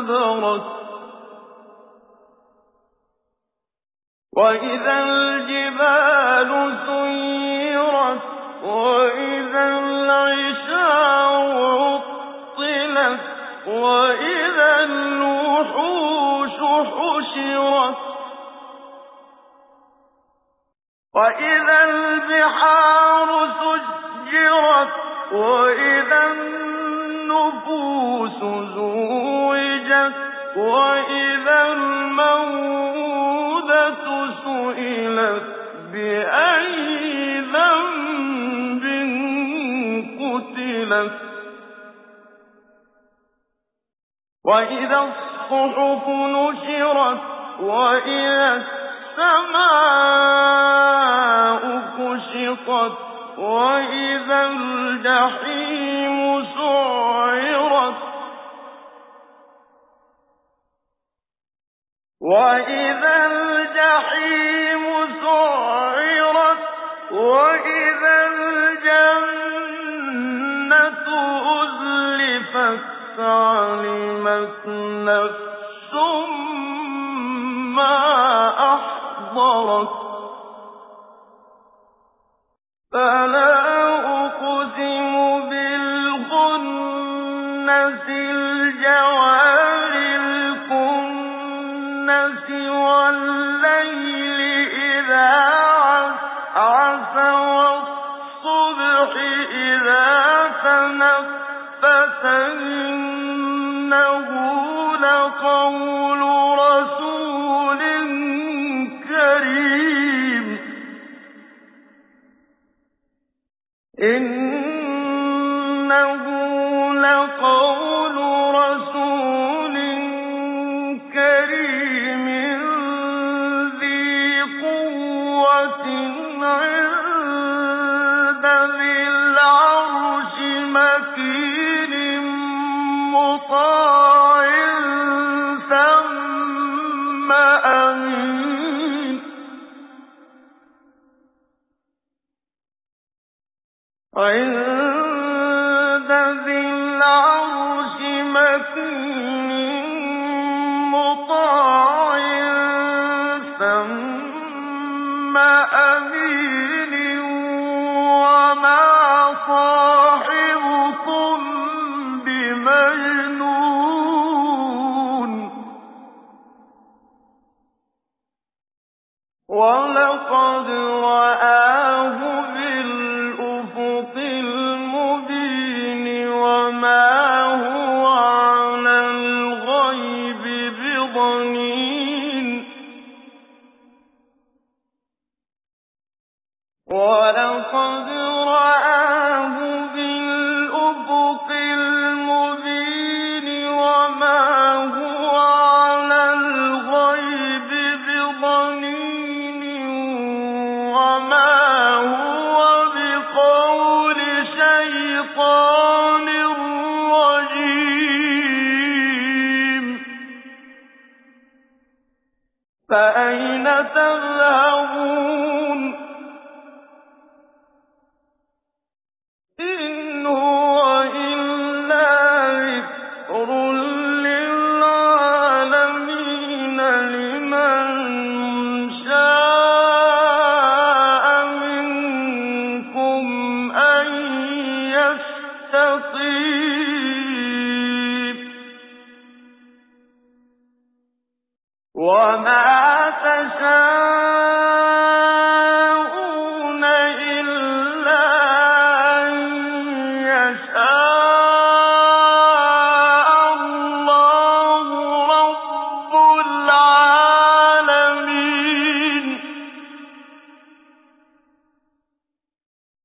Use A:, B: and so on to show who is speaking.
A: انذرت وإذا الجبال سيرت وإذا العشار عطلت وإذا الوحوش حشرت وإذا البحار سجرت وإذا النفوس زوجت وإذا الموءودة سئلت بأي ذنب قتلت وإذا الصحف نشرت وإذا السماء كشطت وإذا الجحيم سعرت وإذا الجحيم سعرت وإذا الجنة أزلفت علمت نفس ما أحضرت فلا أقسم بالخنس الجوار الكنس والليل إذا عسعس والصبح إذا تنفس إنه لقول رسول كريم إنه لقول رسول كريم ذي قوة عند ذي العرش مكين مطاع ثم أمين عند ذي العرش مكين مطاع ثم أمين وما صاحبكم بمجنون ولقد رآه بالأفق المبين وما هو على الغيب بضنين ولقد رآه بالأفق المبين وما هو على الغيب بضنين وما هو بقول شيطان رجيم فأين تذهبون إن هو إلا ذكر للعالمين لمن شاء منكم أن يستقيم